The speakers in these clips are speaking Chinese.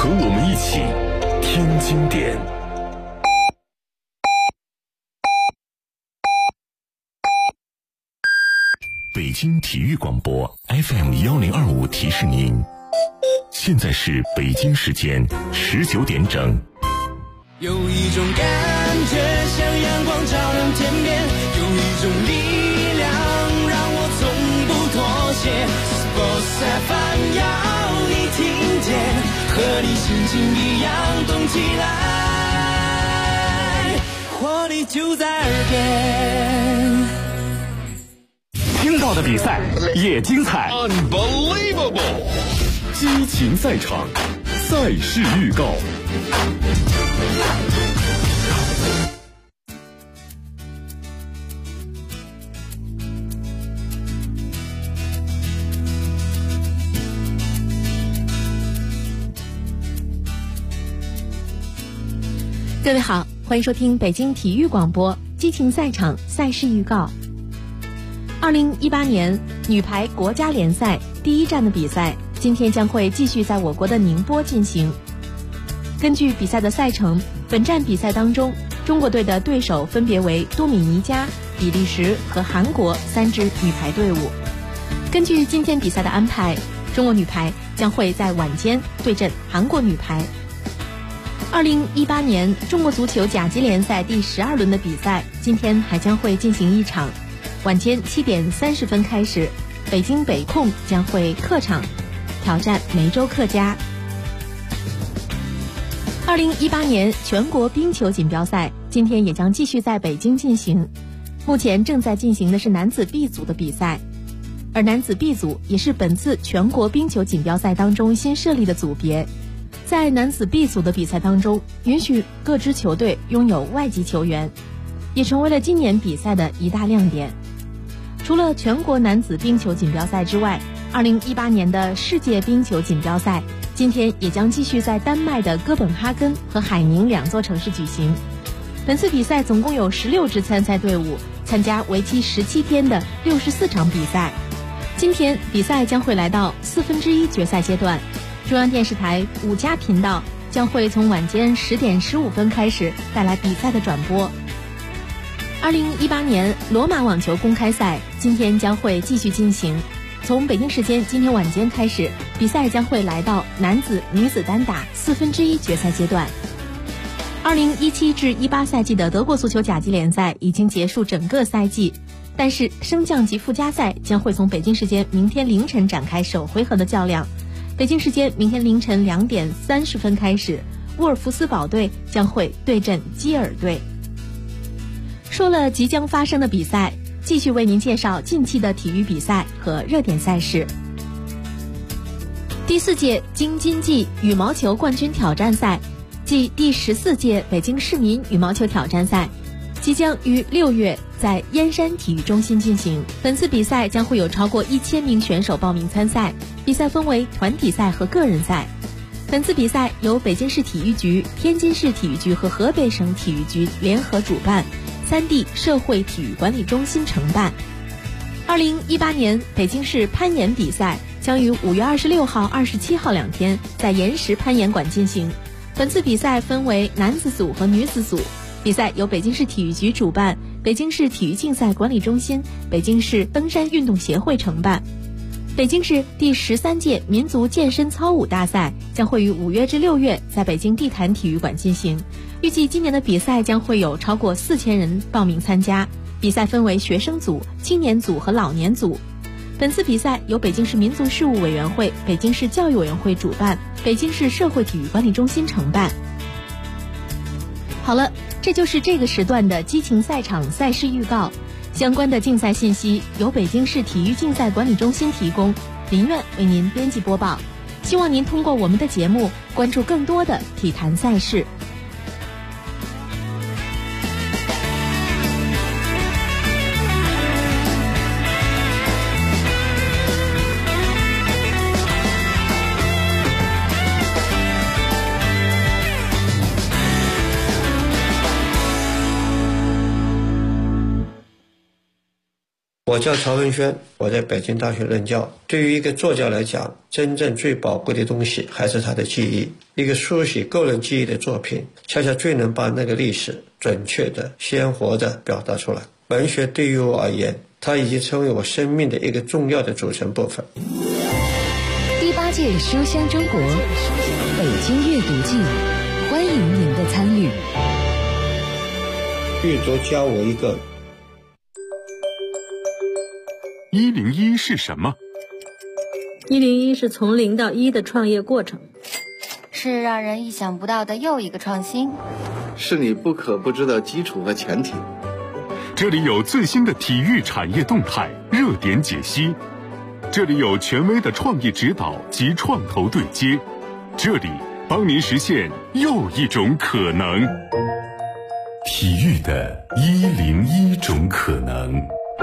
和我们一起听经典。北京体育广播 FM1025 提示您，现在是北京时间19点整。 有一种感觉像阳光照亮天边，有一种力量让我从不妥协。Sports FM 要你听见，和你心情一样动起来，活力就在耳边。 听到的比赛也精彩 Unbelievable， 激情赛场，赛事预告。 各位好，欢迎收听北京体育广播激情赛场赛事预告。2018年女排国家联赛第一站的比赛，今天将会继续在我国的宁波进行。根据比赛的赛程，本站比赛当中，中国队的对手分别为多米尼加、比利时和韩国3支女排队伍。根据今天比赛的安排，中国女排将会在晚间对阵韩国女排。2018年中国足球甲级联赛第12轮的比赛，今天还将会进行一场，晚间7点30分开始，北京北控将会客场挑战梅州客家。2018年全国冰球锦标赛今天也将继续在北京进行，目前正在进行的是男子 B 组的比赛，而男子 B 组也是本次全国冰球锦标赛当中新设立的组别。在男子 B 组的比赛当中，允许各支球队拥有外籍球员，也成为了今年比赛的一大亮点。除了全国男子冰球锦标赛之外，2018年的世界冰球锦标赛今天也将继续在丹麦的哥本哈根和海宁2座城市举行。本次比赛总共有16支参赛队伍参加为期17天的64场比赛。今天比赛将会来到1/4决赛阶段，中央电视台5家频道将会从晚间10点15分开始带来比赛的转播。2018年罗马网球公开赛今天将会继续进行，从北京时间今天晚间开始，比赛将会来到男子女子单打1/4决赛阶段。2017至18赛季的德国足球甲级联赛已经结束整个赛季，但是升降级附加赛将会从北京时间明天凌晨展开首回合的较量。北京时间明天凌晨2点30分开始，沃尔夫斯堡队将会对阵基尔队。说了即将发生的比赛，继续为您介绍近期的体育比赛和热点赛事。第4届京津冀羽毛球冠军挑战赛暨第14届北京市民羽毛球挑战赛即将于6月在燕山体育中心进行。本次比赛将会有超过1000名选手报名参赛，比赛分为团体赛和个人赛。本次比赛由北京市体育局、天津市体育局和河北省体育局联合主办，3地社会体育管理中心承办。2018年北京市攀岩比赛将于5月26号、27号2天在岩石攀岩馆进行。本次比赛分为男子组和女子组，比赛由北京市体育局主办，北京市体育竞赛管理中心、北京市登山运动协会承办。北京市第13届民族健身操舞大赛将会于5月至6月在北京地坛体育馆进行，预计今年的比赛将会有超过4000人报名参加，比赛分为学生组、青年组和老年组。本次比赛由北京市民族事务委员会、北京市教育委员会主办，北京市社会体育管理中心承办。好了，这就是这个时段的激情赛场赛事预告。相关的竞赛信息由北京市体育竞赛管理中心提供，林苑为您编辑播报。希望您通过我们的节目关注更多的体坛赛事。 我叫曹文轩，我在北京大学任教。对于一个作家来讲，真正最宝贵的东西还是他的记忆。一个书写个人记忆的作品，恰恰最能把那个历史准确的、鲜活的表达出来。文学对于我而言，它已经成为我生命的一个重要的组成部分。 第8届书香中国北京阅读季，欢迎您的参与。 阅读教我一个。 101是什么 ？101是从0到1的创业过程， 是让人意想不到的又一个创新， 是你不可不知的基础和前提。 这里有最新的体育产业动态、热点解析，这里有权威的创业指导及创投对接，这里帮您实现又一种可能。 体育的101种可能。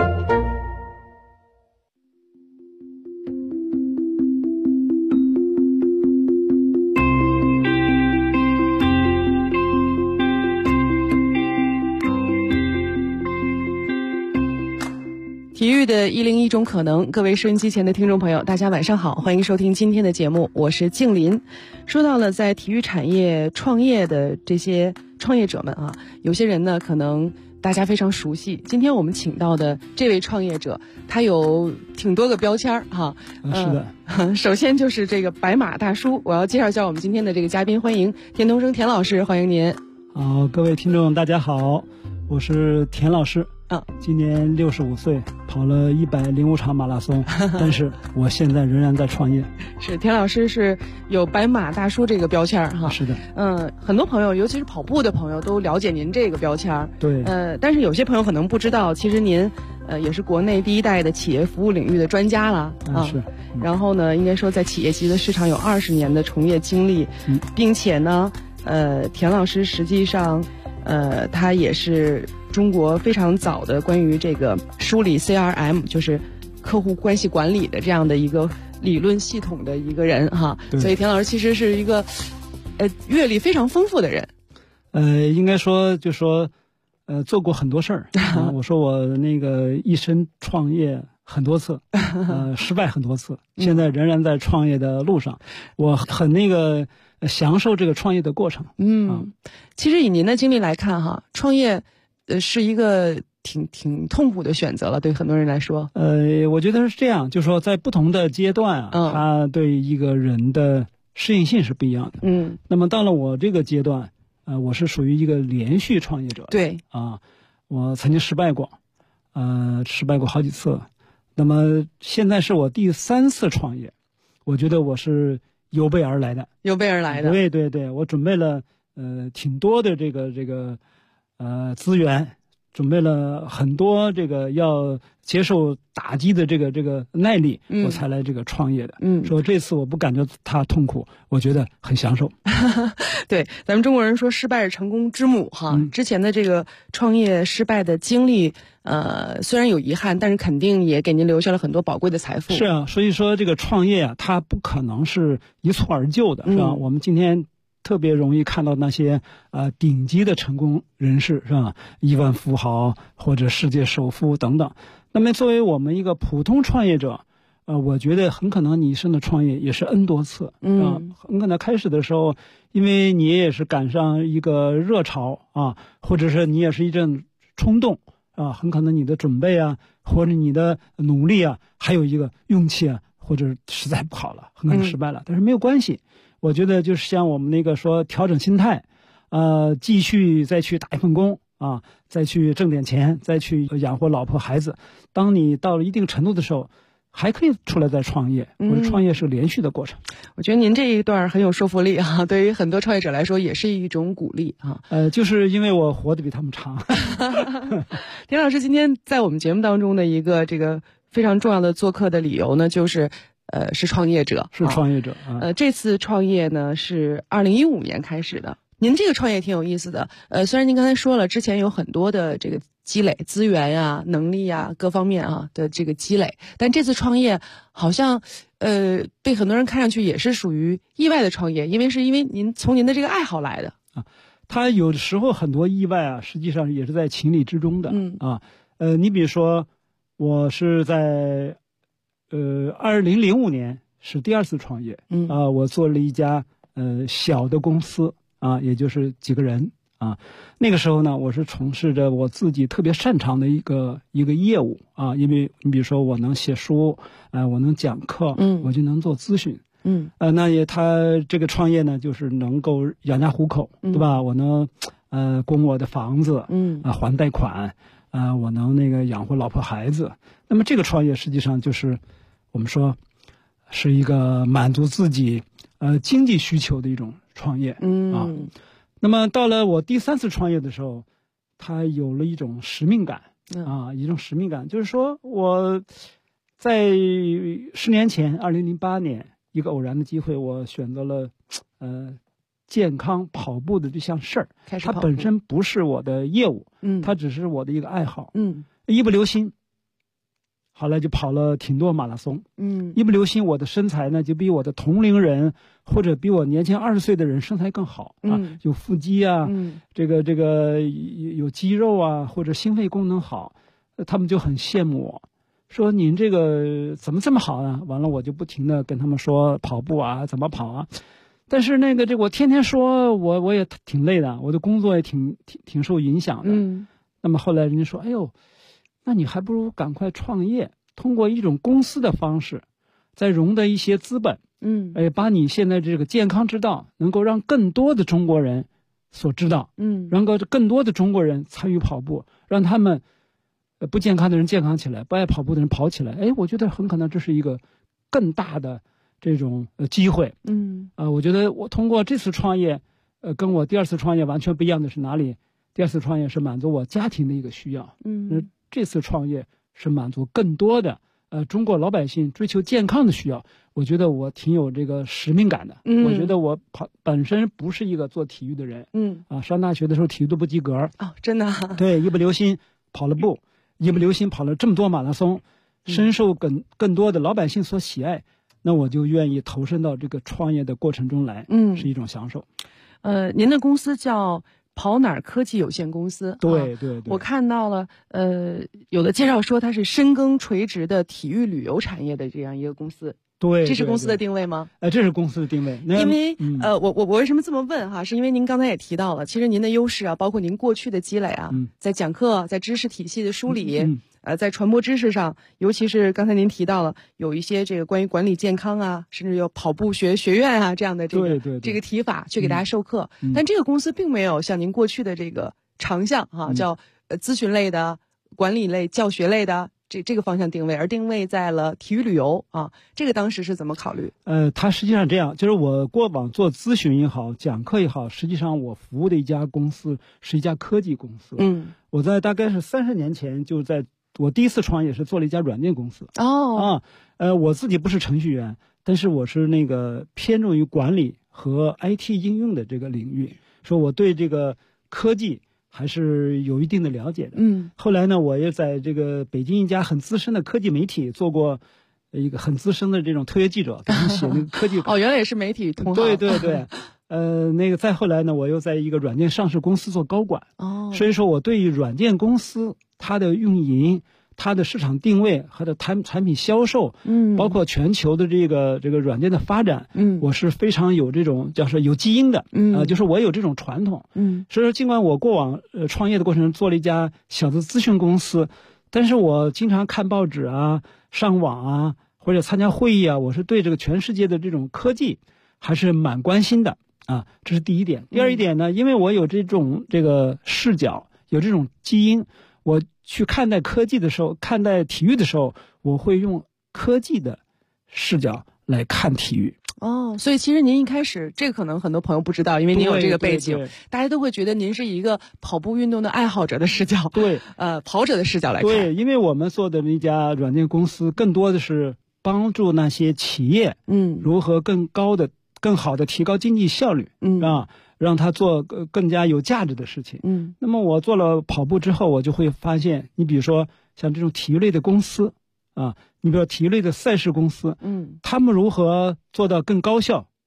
体育的101种可能，各位收音机前的听众朋友，大家晚上好，欢迎收听今天的节目，我是静林。说到了在体育产业创业的这些创业者们啊，有些人呢可能大家非常熟悉。今天我们请到的这位创业者，他有挺多个标签哈。 是的， 首先就是这个白马大叔，我要介绍一下我们今天的这个嘉宾，欢迎田东升田老师，欢迎您。 各位听众大家好，我是田老师。今年65岁，跑了105场马拉松，但是我现在仍然在创业。 是田老师是有白马大叔这个标签哈。 是的。 很多朋友，尤其是跑步的朋友，都了解您这个标签。 对。 但是有些朋友可能不知道，其实您也是国内第一代的企业服务领域的专家了啊。 是。 然后呢，应该说在企业级的市场有20年的从业经历，并且呢，田老师实际上，他也是中国非常早的关于这个梳理 CRM， 就是客户关系管理的这样的一个理论系统的一个人哈。所以田老师其实是一个阅历非常丰富的人。 应该说就说做过很多事儿。我说我那个一生创业很多次，失败很多次，现在仍然在创业的路上。我很享受这个创业的过程。 其实以您的经历来看哈，创业是一个挺痛苦的选择了，对很多人来说。 我觉得是这样，就是说在不同的阶段啊，他对一个人的适应性是不一样的。那么到了我这个阶段，我是属于一个连续创业者。 对我曾经失败过好几次。那么现在是我第3次创业，我觉得我是有备而来的。对对对，我准备了挺多的这个资源，准备了很多这个要接受打击的这个耐力，我才来这个创业的。说这次我不感觉它痛苦，我觉得很享受。 对，咱们中国人说失败是成功之母哈。之前的这个创业失败的经历，虽然有遗憾，但是肯定也给您留下了很多宝贵的财富。 是啊，所以说这个创业啊，它不可能是一蹴而就的，是吧？我们今天特别容易看到那些顶级的成功人士，是吧？亿万富豪或者世界首富等等。那么作为我们一个普通创业者，我觉得很可能你一生的创业也是 N 多次。很可能开始的时候，因为你也是赶上一个热潮啊，或者是你也是一阵冲动啊，很可能你的准备啊，或者你的努力啊，还有一个运气啊，或者实在不好了，很可能失败了。但是没有关系。我觉得就是像我们那个说调整心态，继续再去打一份工啊，再去挣点钱，再去养活老婆孩子。当你到了一定程度的时候，还可以出来再创业。或者创业是个连续的过程。 我觉得您这一段很有说服力啊，对于很多创业者来说也是一种鼓励啊。 就是因为我活得比他们长。 田老师今天在我们节目当中的一个这个非常重要的做客的理由呢，就是是创业者。 是创业者。 这次创业呢是2015年开始的。您这个创业挺有意思的。虽然您刚才说了之前有很多的这个积累资源呀、能力呀各方面啊的这个积累，但这次创业好像被很多人看上去也是属于意外的创业，因为您从您的这个爱好来的啊。他有的时候很多意外啊，实际上也是在情理之中的。你比如说我是在2005年是第2次创业。我做了一家小的公司啊，也就是几个人啊。那个时候呢，我是从事着我自己特别擅长的一个业务啊，因为你比如说我能写书，我能讲课，我就能做咨询。那他这个创业呢，就是能够养家糊口，对吧？我能供我的房子，还贷款，我能那个养活老婆孩子。那么这个创业实际上就是我们说是一个满足自己经济需求的一种创业啊。那么到了我第3次创业的时候，他有了一种使命感啊，一种使命感，就是说我在10年前，2008年。一个偶然的机会，我选择了健康跑步的这项事儿。它本身不是我的业务，它只是我的一个爱好。一不留心，后来就跑了挺多马拉松。一不留心，我的身材呢就比我的同龄人或者比我年轻20岁的人身材更好啊，有腹肌啊，这个有肌肉啊，或者心肺功能好，他们就很羡慕我。说您这个怎么这么好啊？完了，我就不停的跟他们说跑步啊，怎么跑啊？但是这我天天说，我也挺累的，我的工作也挺受影响的。那么后来人家说，哎呦，那你还不如赶快创业，通过一种公司的方式，再融的一些资本，把你现在这个健康之道能够让更多的中国人所知道，让更多的中国人参与跑步，让他们。不健康的人健康起来，不爱跑步的人跑起来。我觉得很可能这是一个更大的这种机会。我觉得我通过这次创业，跟我第2次创业完全不一样的是哪里？第2次创业是满足我家庭的一个需要。这次创业是满足更多的中国老百姓追求健康的需要。我觉得我挺有这个使命感的。我觉得我本身不是一个做体育的人。上大学的时候体育都不及格。 真的。 对，一不留心跑了步。一不留心跑了这么多马拉松，深受更多的老百姓所喜爱，那我就愿意投身到这个创业的过程中来，是一种享受。 您的公司叫跑哪儿科技有限公司。 对， 我看到了，有的介绍说它是深耕垂直的体育旅游产业的这样一个公司。 对， 这是公司的定位吗？ 这是公司的定位。 因为我为什么这么问哈？是因为您刚才也提到了，其实您的优势啊，包括您过去的积累啊，在讲课、在知识体系的梳理，在传播知识上，尤其是刚才您提到了有一些这个关于管理健康啊，甚至有跑步学院啊这样的这个提法去给大家授课。但这个公司并没有像您过去的这个长项哈，叫咨询类的、管理类、教学类的。这个方向定位，而定位在了体育旅游啊，这个当时是怎么考虑？ 它实际上这样，就是我过往做咨询也好，讲课也好，实际上我服务的一家公司是一家科技公司。我在大概是30年前，就在我第1次创业是做了一家软件公司。我自己不是程序员，但是我是那个偏重于管理和 IT 应用的这个领域，说我对这个科技。还是有一定的了解的。后来呢，我也在这个北京一家很资深的科技媒体做过一个很资深的这种特约记者，给他们写那个科技。 原来也是媒体同行。 对。再后来呢，我又在一个软件上市公司做高管。所以说我对于软件公司它的运营、它的市场定位和的产品销售，包括全球的这个软件的发展，我是非常有这种叫是有基因的，就是我有这种传统，所以说尽管我过往创业的过程中做了一家小的咨询公司，但是我经常看报纸啊、上网啊或者参加会议啊，我是对这个全世界的这种科技还是蛮关心的啊，这是第一点。第二一点呢，因为我有这个视角，有这种基因，我去看待科技的时候，看待体育的时候，我会用科技的视角来看体育。 所以其实您一开始，这个可能很多朋友不知道，因为您有这个背景，大家都会觉得您是一个跑步运动的爱好者的视角，跑者的视角来看。 对，因为我们做的那家软件公司，更多的是帮助那些企业，如何更好的提高经济效率，让他做更加有价值的事情。那么我做了跑步之后，我就会发现，你比如说像这种体育类的公司啊，你比如说体育类的赛事公司，他们如何做到更高效、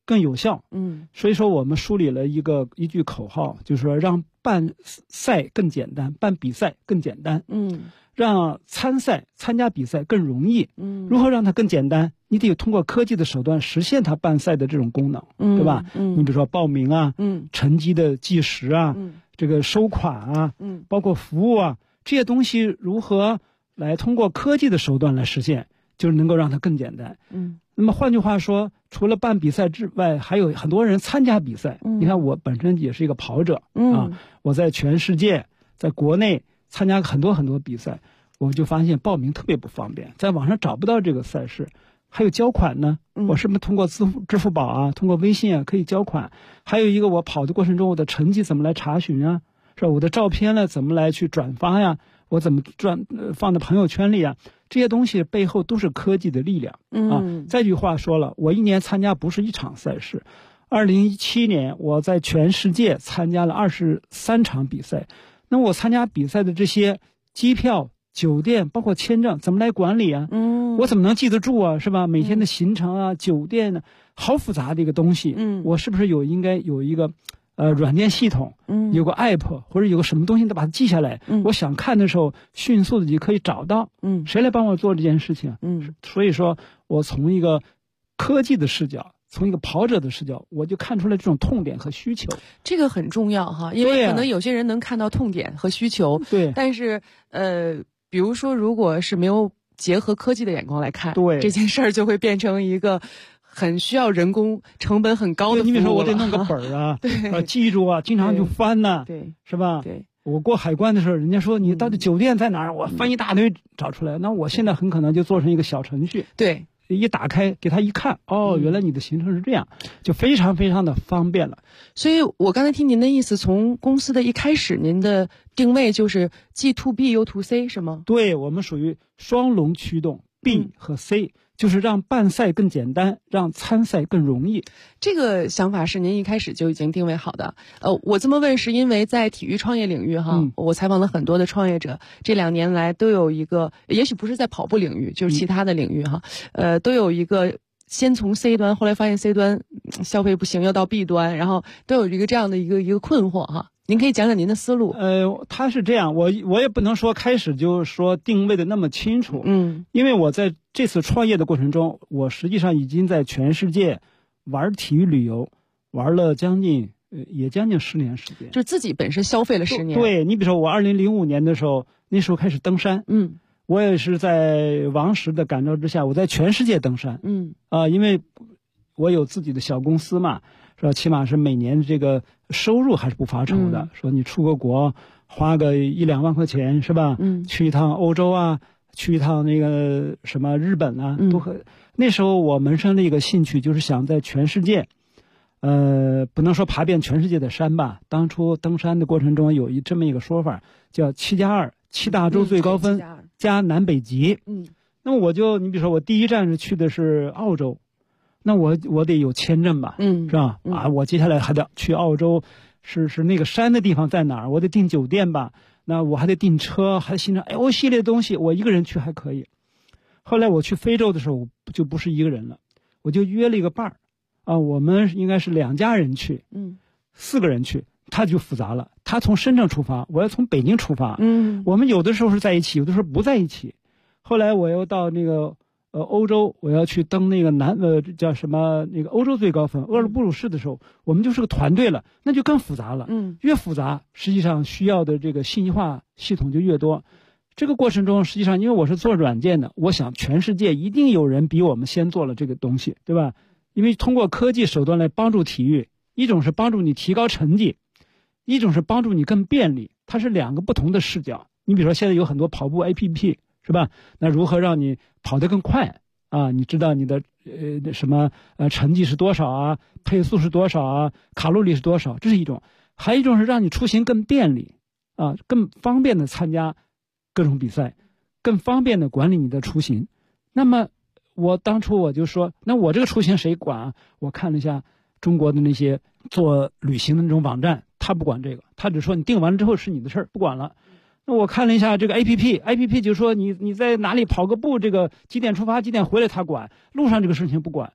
更有效。所以说我们梳理了一句口号，就是说让办赛更简单，办比赛更简单。让参加比赛更容易。如何让它更简单？你得通过科技的手段实现它办赛的这种功能，对吧？你比如说报名啊，成绩的计时啊，这个收款啊，包括服务啊，这些东西如何来通过科技的手段来实现，就是能够让它更简单。那么换句话说，除了办比赛之外，还有很多人参加比赛。你看我本身也是一个跑者啊，我在全世界，在国内参加很多比赛，我就发现报名特别不方便，在网上找不到这个赛事。还有交款呢，我是不是通过支付宝啊，通过微信啊可以交款？还有一个，我跑的过程中我的成绩怎么来查询啊？是吧？我的照片呢怎么来去转发呀？我怎么放在朋友圈里啊？这些东西背后都是科技的力量啊。再一句话说了，我一年参加不是一场赛事。2017年我在全世界参加了23场比赛。那我参加比赛的这些机票、酒店包括签证怎么来管理啊？我怎么能记得住啊？是吧？每天的行程啊、酒店呢，好复杂的一个东西。我是不是应该有一个软件系统，有个 app 或者有个什么东西，得把它记下来。我想看的时候迅速的就可以找到。谁来帮我做这件事情？所以说我从一个科技的视角，从一个跑者的视角，我就看出来这种痛点和需求。 这个很重要哈，因为可能有些人能看到痛点和需求， 对， 但是比如说如果是没有结合科技的眼光来看， 对， 这件事儿就会变成一个很需要人工成本很高的服务了。 你比如说我得弄个本儿啊， 对， 记住啊，经常就翻呢， 对， 是吧？ 对， 我过海关的时候，人家说你到底酒店在哪儿，我翻一大堆找出来。那我现在很可能就做成一个小程序， 对， 一打开给他一看，哦，原来你的行程是这样，就非常非常的方便了。 所以我刚才听您的意思，从公司的一开始，您的定位就是既 to B 又 to C 是吗？ 对，我们属于双龙驱动 B 和 C，就是让办赛更简单，让参赛更容易。 这个想法是您一开始就已经定位好的。我这么问是因为在体育创业领域哈，我采访了很多的创业者，这2年来都有一个，也许不是在跑步领域，就是其他的领域哈，都有一个先从 C 端，后来发现 C 端消费不行，要到 B 端，然后都有一个这样的一个困惑哈。您可以讲讲您的思路。 他是这样，我也不能说开始就说定位的那么清楚，因为我在这次创业的过程中，我实际上已经在全世界玩体育旅游，玩了将近10年时间， 就自己本身消费了10年。 对，你比如说我2005年的时候，那时候开始登山，我也是在王石的感召之下，我在全世界登山，因为我有自己的小公司嘛。说起码是每年这个收入还是不发愁的。说你出个国，花个1-2万块钱是吧？去一趟欧洲啊，去一趟那个什么日本啊，都很。那时候我萌生了一个兴趣，就是想在全世界，不能说爬遍全世界的山吧。当初登山的过程中有这么一个说法，叫7+2，7大洲最高分加南北极。那么你比如说我第一站是去的是澳洲。那我得有签证吧，是吧？我接下来还得去澳洲，是那个山的地方在哪儿？我得订酒店吧，那我还得订车，还行程，L 系列的东西，我一个人去还可以。后来我去非洲的时候，我就不是一个人了，我就约了一个伴儿，我们应该是2家人去，4个人去，他就复杂了。他从深圳出发，我要从北京出发，我们有的时候是在一起，有的时候不在一起。后来我又到那个。欧洲我要去登那个叫什么那个欧洲最高分厄尔布鲁士的时候，我们就是个团队了，那就更复杂了。越复杂，实际上需要的这个信息化系统就越多。这个过程中，实际上因为我是做软件的，我想全世界一定有人比我们先做了这个东西，对吧？因为通过科技手段来帮助体育，一种是帮助你提高成绩，一种是帮助你更便利，它是2个不同的视角。你比如说现在有很多跑步 APP。是吧？那如何让你跑得更快啊？你知道你的成绩是多少啊？配速是多少啊？卡路里是多少？这是一种。还有一种是让你出行更便利啊，更方便的参加各种比赛，更方便的管理你的出行。那么我当初我就说，那我这个出行谁管啊？我看了一下中国的那些做旅行的那种网站，他不管这个，他只说你订完了之后是你的事儿，不管了。那我看了一下这个 APP 就说你在哪里跑个步，这个几点出发几点回来他管，路上这个事情不管。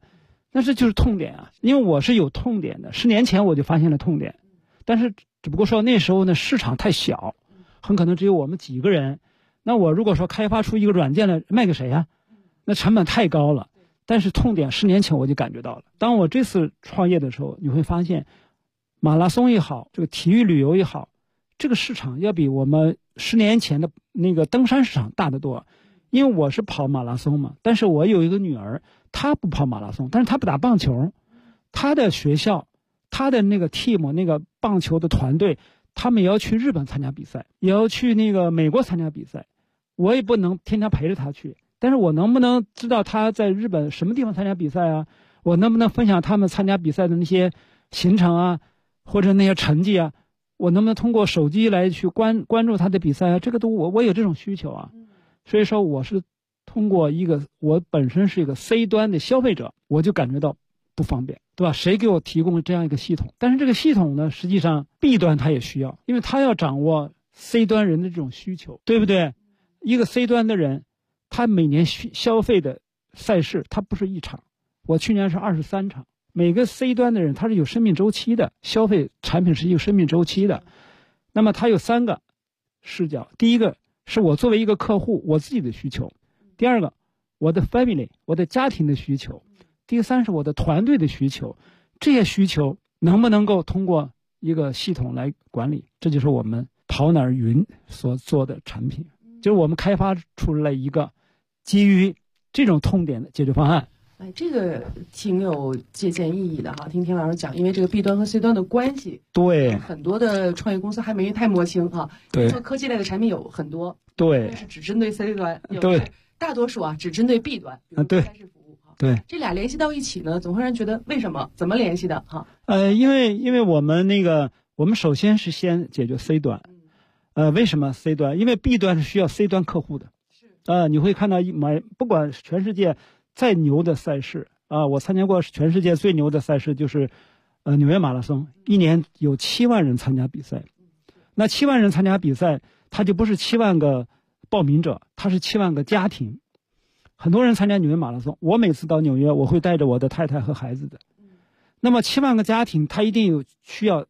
那这就是痛点啊，因为我是有痛点的，10年前我就发现了痛点，但是只不过说那时候呢市场太小，很可能只有我们几个人，那我如果说开发出一个软件来卖给谁啊？那成本太高了。但是痛点10年前我就感觉到了。当我这次创业的时候，你会发现马拉松也好，这个体育旅游也好，这个市场要比我们10年前的那个登山市场大得多。因为我是跑马拉松嘛，但是我有一个女儿，她不跑马拉松，但是她不打棒球，她的学校，她的那个 team 那个棒球的团队，他们也要去日本参加比赛，也要去那个美国参加比赛，我也不能天天陪着她去，但是我能不能知道她在日本什么地方参加比赛啊？我能不能分享他们参加比赛的那些行程啊，或者那些成绩啊？我能不能通过手机来去关注她的比赛啊？这个都我有这种需求啊。所以说我是通过我本身是一个 C 端的消费者，我就感觉到不方便，对吧？谁给我提供这样一个系统？但是这个系统呢，实际上 B 端它也需要，因为它要掌握 C 端人的这种需求，对不对？一个 C 端的人，他每年消费的赛事，它不是一场，我去年是23场。每个 C 端的人他是有生命周期的，消费产品是有生命周期的。那么他有3个视角，第一个是我作为一个客户我自己的需求，第二个我的 family 我的家庭的需求，第三是我的团队的需求，这些需求能不能够通过一个系统来管理？这就是我们跑哪儿云所做的产品，就是我们开发出来一个基于这种痛点的解决方案。 哎，这个挺有借鉴意义的哈。听田老师讲，因为这个 B 端和 C 端的关系， 对很多的创业公司还没太摸清哈。 对， 做科技类的产品有很多， 对， 是只针对 C 端， 对， 大多数只针对 B 端， 对， 赛事服务哈。 对， 这俩联系到一起呢，总会让人觉得为什么？怎么联系的哈？ 因为我们首先是先解决 C 端，为什么 C 端？因为 B 端是需要 C 端客户的，你会看到不管全世界再牛的赛事啊，我参加过全世界最牛的赛事就是纽约马拉松，一年有7万人参加比赛。那7万人参加比赛，它就不是7万个报名者，它是7万个家庭。很多人参加纽约马拉松，我每次到纽约，我会带着我的太太和孩子的。那么7万个家庭，它一定需要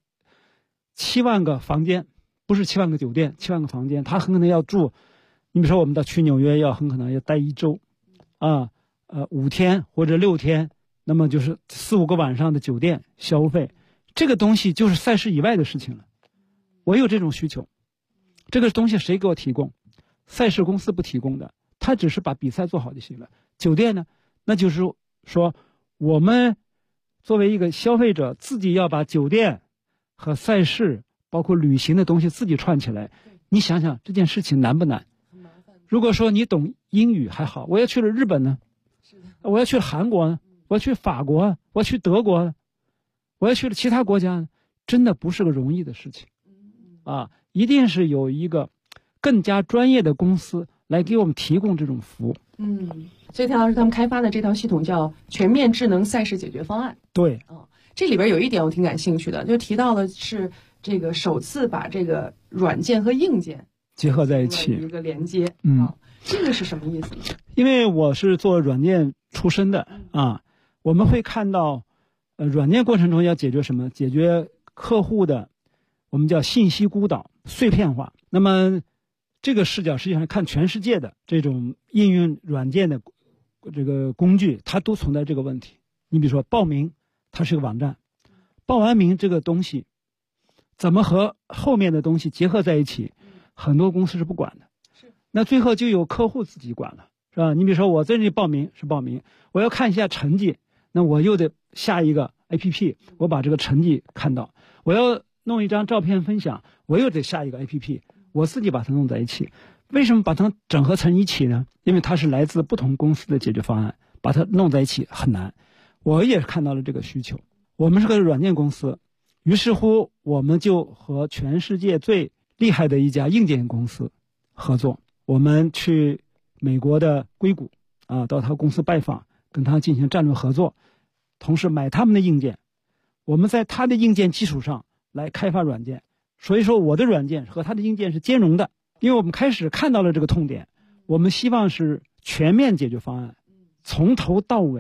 7万个房间，不是7万个酒店，7万个房间，它很可能要住。你比如说，我们去纽约很可能要待1周，5天或者6天，那么就是4、5个晚上的酒店消费，这个东西就是赛事以外的事情了。我有这种需求，这个东西谁给我提供？赛事公司不提供的，他只是把比赛做好就行了。酒店呢，那就是说我们作为一个消费者，自己要把酒店和赛事包括旅行的东西自己串起来。你想想这件事情难不难？如果说你懂英语还好，我要去了日本呢，我要去了韩国呢，我要去法国，我要去德国，我要去了其他国家，真的不是个容易的事情一定是有一个更加专业的公司来给我们提供这种服务。 所以田老师他们开发的这套系统叫全面智能赛事解决方案。 对， 这里边有一点我挺感兴趣的，就提到了是这个首次把这个软件和硬件结合在一起， 一个连接。这个是什么意思呢？ 因为我是做软件出身的我们会看到软件过程中要解决什么？解决客户的我们叫信息孤岛、碎片化。那么这个视角实际上看全世界的这种应用软件的这个工具，它都存在这个问题。你比如说报名，它是个网站，报完名这个东西怎么和后面的东西结合在一起，很多公司是不管的。那最后就有客户自己管了，是吧？你比如说我在这里报名是报名，我要看一下成绩，那我又得下一个 APP， 我把这个成绩看到。我要弄一张照片分享，我又得下一个 APP， 我自己把它弄在一起。为什么把它整合成一起呢？因为它是来自不同公司的解决方案，把它弄在一起很难。我也看到了这个需求，我们是个软件公司，于是乎我们就和全世界最厉害的一家硬件公司合作。我们去美国的硅谷到他公司拜访，跟他进行战略合作，同时买他们的硬件，我们在他的硬件基础上来开发软件。所以说我的软件和他的硬件是兼容的，因为我们开始看到了这个痛点，我们希望是全面解决方案，从头到尾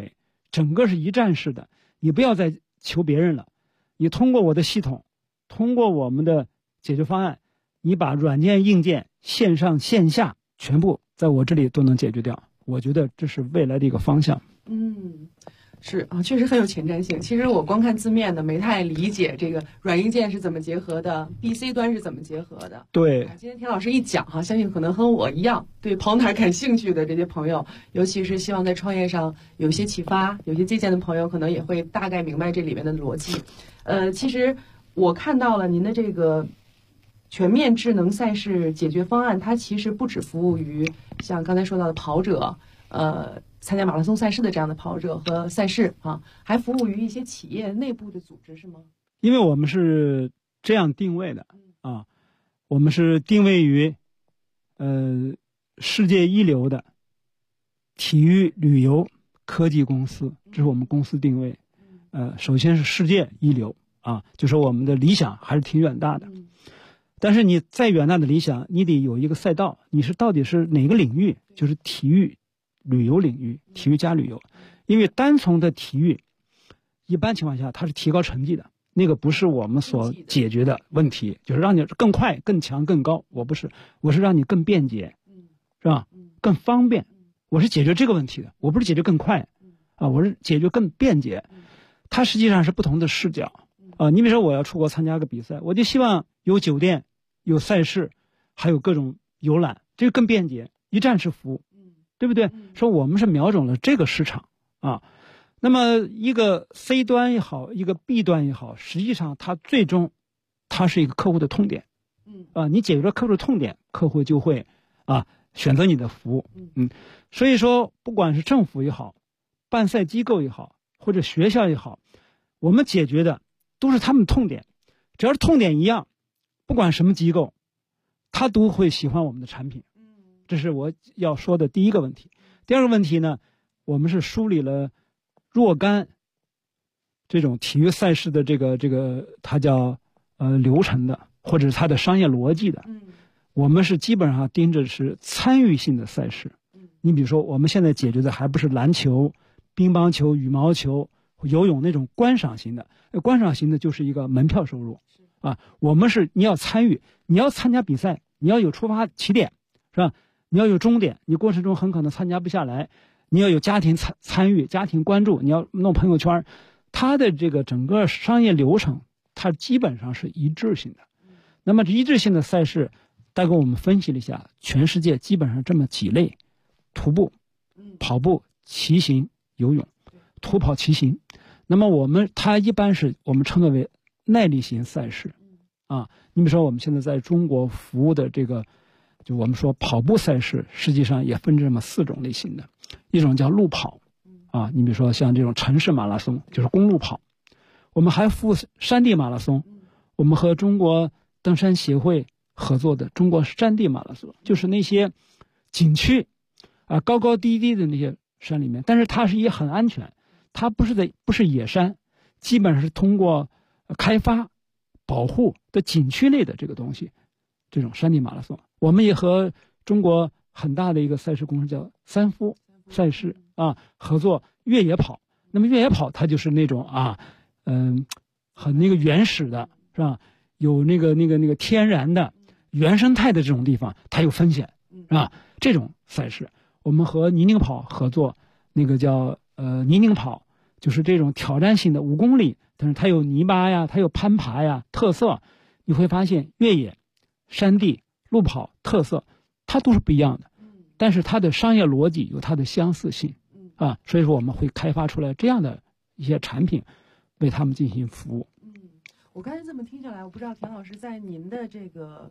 整个是一站式的，你不要再求别人了，你通过我的系统，通过我们的解决方案，你把软件硬件线上线下全部在我这里都能解决掉，我觉得这是未来的一个方向。 是啊，确实很有前瞻性。其实我光看字面的没太理解这个软硬件是怎么结合的 ，BC 端是怎么结合的。 对， 今天田老师一讲哈，相信可能和我一样对跑哪感兴趣的这些朋友，尤其是希望在创业上有一些启发、有些借鉴的朋友，可能也会大概明白这里面的逻辑。其实我看到了您的这个全面智能赛事解决方案，它其实不只服务于像刚才说到的跑者，参加马拉松赛事的这样的跑者和赛事啊，还服务于一些企业内部的组织，是吗？ 因为我们是这样定位的啊，我们是定位于世界一流的体育旅游科技公司，这是我们公司定位。首先是世界一流啊，就是我们的理想还是挺远大的。但是你再远大的理想，你得有一个赛道，你是到底是哪个领域？就是体育旅游领域，体育加旅游。因为单从的体育，一般情况下它是提高成绩的，那个不是我们所解决的问题，就是让你更快、更强、更高。我不是，我是让你更便捷，是吧？更方便。我是解决这个问题的，我不是解决更快啊，我是解决更便捷。它实际上是不同的视角啊。你比如说我要出国参加个比赛，我就希望有酒店、有赛事，还有各种游览，这个更便捷，一站式服务，对不对？说我们是瞄准了这个市场啊。那么一个 C 端也好，一个 B 端也好，实际上它最终它是一个客户的痛点，你解决了客户的痛点，客户就会选择你的服务，所以说不管是政府也好，办赛机构也好，或者学校也好，我们解决的都是他们的痛点，只要是痛点一样，不管什么机构，他都会喜欢我们的产品。这是我要说的第一个问题。第二个问题呢，我们是梳理了若干这种体育赛事的这个它叫流程的，或者是它的商业逻辑的。我们是基本上盯着是参与性的赛事。你比如说我们现在解决的还不是篮球、乒乓球、羽毛球、游泳那种观赏型的，观赏型的就是一个门票收入我们是你要参与，你要参加比赛，你要有出发起点，是吧？你要有终点，你过程中很可能参加不下来，你要有家庭参与、家庭关注，你要弄朋友圈，它的这个整个商业流程它基本上是一致性的。那么一致性的赛事大概我们分析了一下，全世界基本上这么几类：徒步、跑步、骑行、游泳。徒跑骑行，那么它一般是我们称之为耐力型赛事你比如说我们现在在中国服务的这个，就我们说跑步赛事，实际上也分这么4种类型的。一种叫路跑你比如说像这种城市马拉松，就是公路跑。我们还服务山地马拉松，我们和中国登山协会合作的中国山地马拉松，就是那些景区高高低低的那些山里面，但是它是也很安全，它不是野山，基本上是通过开发保护的景区类的这个东西，这种山地马拉松。我们也和中国很大的一个赛事公司叫三夫赛事合作越野跑。那么越野跑它就是那种很那个原始的，是吧？有那个天然的原生态的这种地方，它有风险，是吧？这种赛事我们和泥泞跑合作，那个叫泥泞跑，就是这种挑战性的5公里，但是它有泥巴呀，它有攀爬呀，特色。你会发现越野、山地、路跑特色它都是不一样的，但是它的商业逻辑有它的相似性所以说我们会开发出来这样的一些产品为他们进行服务。 我刚才这么听下来，我不知道田老师在您的这个